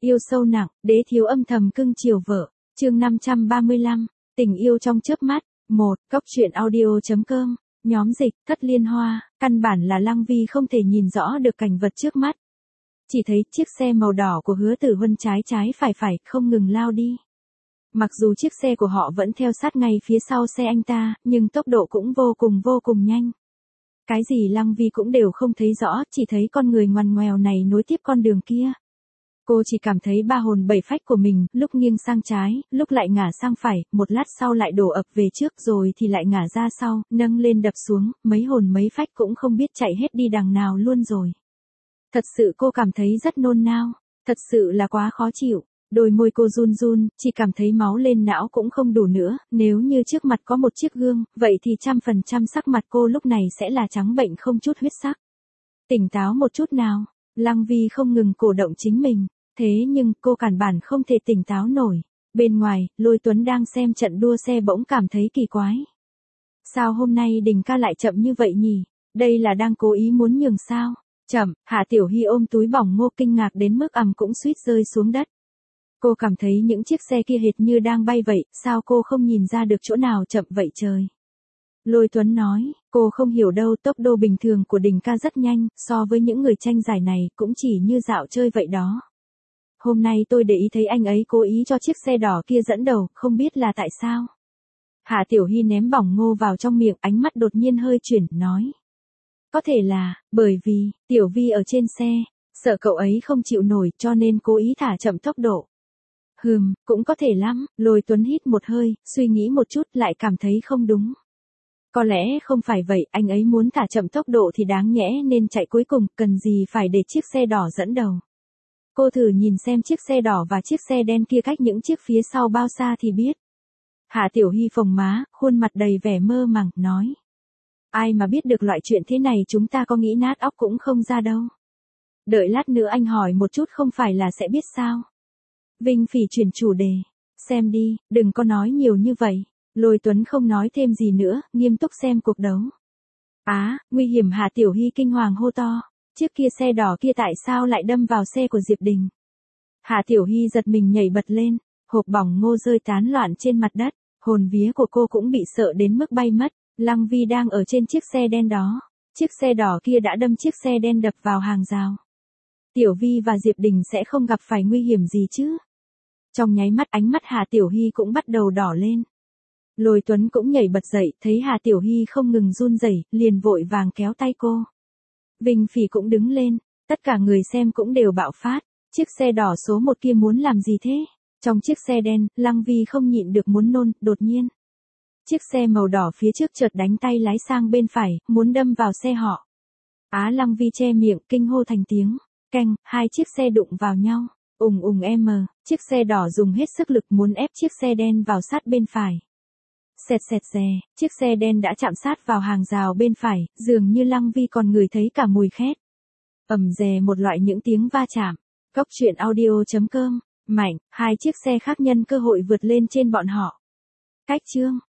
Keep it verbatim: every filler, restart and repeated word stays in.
Yêu sâu nặng, đế thiếu âm thầm cưng chiều vợ. Chương năm trăm ba mươi lăm, tình yêu trong chớp mắt. một. Cốc truyện audio.com. Nhóm dịch, Thất Liên Hoa. Căn bản là Lăng Vi không thể nhìn rõ được cảnh vật trước mắt. Chỉ thấy chiếc xe màu đỏ của Hứa Tử Huân trái trái phải phải không ngừng lao đi. Mặc dù chiếc xe của họ vẫn theo sát ngay phía sau xe anh ta, nhưng tốc độ cũng vô cùng vô cùng nhanh. Cái gì Lăng Vi cũng đều không thấy rõ, chỉ thấy con người ngoằn ngoèo này nối tiếp con đường kia. Cô chỉ cảm thấy ba hồn bảy phách của mình, lúc nghiêng sang trái, lúc lại ngả sang phải, một lát sau lại đổ ập về trước rồi thì lại ngả ra sau, nâng lên đập xuống, mấy hồn mấy phách cũng không biết chạy hết đi đằng nào luôn rồi. Thật sự cô cảm thấy rất nôn nao, thật sự là quá khó chịu. Đôi môi cô run run, chỉ cảm thấy máu lên não cũng không đủ nữa, nếu như trước mặt có một chiếc gương, vậy thì trăm phần trăm sắc mặt cô lúc này sẽ là trắng bệnh không chút huyết sắc. Tỉnh táo một chút nào, Lăng Vi không ngừng cổ động chính mình, thế nhưng cô cản bản không thể tỉnh táo nổi. Bên ngoài, Lôi Tuấn đang xem trận đua xe bỗng cảm thấy kỳ quái. Sao hôm nay Đình ca lại chậm như vậy nhỉ? Đây là đang cố ý muốn nhường sao? Chậm, Hạ Tiểu Hy ôm túi bỏng ngô kinh ngạc đến mức ằm cũng suýt rơi xuống đất. Cô cảm thấy những chiếc xe kia hệt như đang bay vậy, sao cô không nhìn ra được chỗ nào chậm vậy trời? Lôi Tuấn nói, cô không hiểu đâu, tốc độ bình thường của Đình ca rất nhanh, so với những người tranh giải này cũng chỉ như dạo chơi vậy đó. Hôm nay tôi để ý thấy anh ấy cố ý cho chiếc xe đỏ kia dẫn đầu, không biết là tại sao. Hạ Tiểu Hy ném bỏng ngô vào trong miệng, ánh mắt đột nhiên hơi chuyển, nói. Có thể là, bởi vì, Tiểu Vi ở trên xe, sợ cậu ấy không chịu nổi cho nên cố ý thả chậm tốc độ. Hừm, cũng có thể lắm, Lôi Tuấn hít một hơi, suy nghĩ một chút lại cảm thấy không đúng. Có lẽ không phải vậy, anh ấy muốn thả chậm tốc độ thì đáng nhẽ nên chạy cuối cùng, cần gì phải để chiếc xe đỏ dẫn đầu. Cô thử nhìn xem chiếc xe đỏ và chiếc xe đen kia cách những chiếc phía sau bao xa thì biết. Hạ Tiểu Hy phồng má, khuôn mặt đầy vẻ mơ màng, nói. Ai mà biết được loại chuyện thế này chúng ta có nghĩ nát óc cũng không ra đâu. Đợi lát nữa anh hỏi một chút không phải là sẽ biết sao. Vinh Phỉ chuyển chủ đề. Xem đi, đừng có nói nhiều như vậy. Lôi Tuấn không nói thêm gì nữa, nghiêm túc xem cuộc đấu. Á, nguy hiểm, Hạ Tiểu Hy kinh hoàng hô to. Chiếc kia xe đỏ kia tại sao lại đâm vào xe của Diệp Đình? Hạ Tiểu Hy giật mình nhảy bật lên, hộp bỏng ngô rơi tán loạn trên mặt đất, hồn vía của cô cũng bị sợ đến mức bay mất. Lăng Vi đang ở trên chiếc xe đen đó, chiếc xe đỏ kia đã đâm chiếc xe đen đập vào hàng rào. Tiểu Vi và Diệp Đình sẽ không gặp phải nguy hiểm gì chứ? Trong nháy mắt ánh mắt Hà Tiểu Hy cũng bắt đầu đỏ lên. Lôi Tuấn cũng nhảy bật dậy, thấy Hà Tiểu Hy không ngừng run rẩy, liền vội vàng kéo tay cô. Vinh Phỉ cũng đứng lên, tất cả người xem cũng đều bạo phát, chiếc xe đỏ số một kia muốn làm gì thế? Trong chiếc xe đen, Lăng Vi không nhịn được muốn nôn, đột nhiên. Chiếc xe màu đỏ phía trước chợt đánh tay lái sang bên phải, muốn đâm vào xe họ. Á, Lăng Vi che miệng, kinh hô thành tiếng. Canh, hai chiếc xe đụng vào nhau. Ùng ùng em, chiếc xe đỏ dùng hết sức lực muốn ép chiếc xe đen vào sát bên phải. Xẹt xẹt xè, chiếc xe đen đã chạm sát vào hàng rào bên phải, dường như Lăng Vi còn ngửi thấy cả mùi khét. Ầm dè một loại những tiếng va chạm. Cốc truyện audio.com. Mạnh, hai chiếc xe khác nhân cơ hội vượt lên trên bọn họ. Cách chương.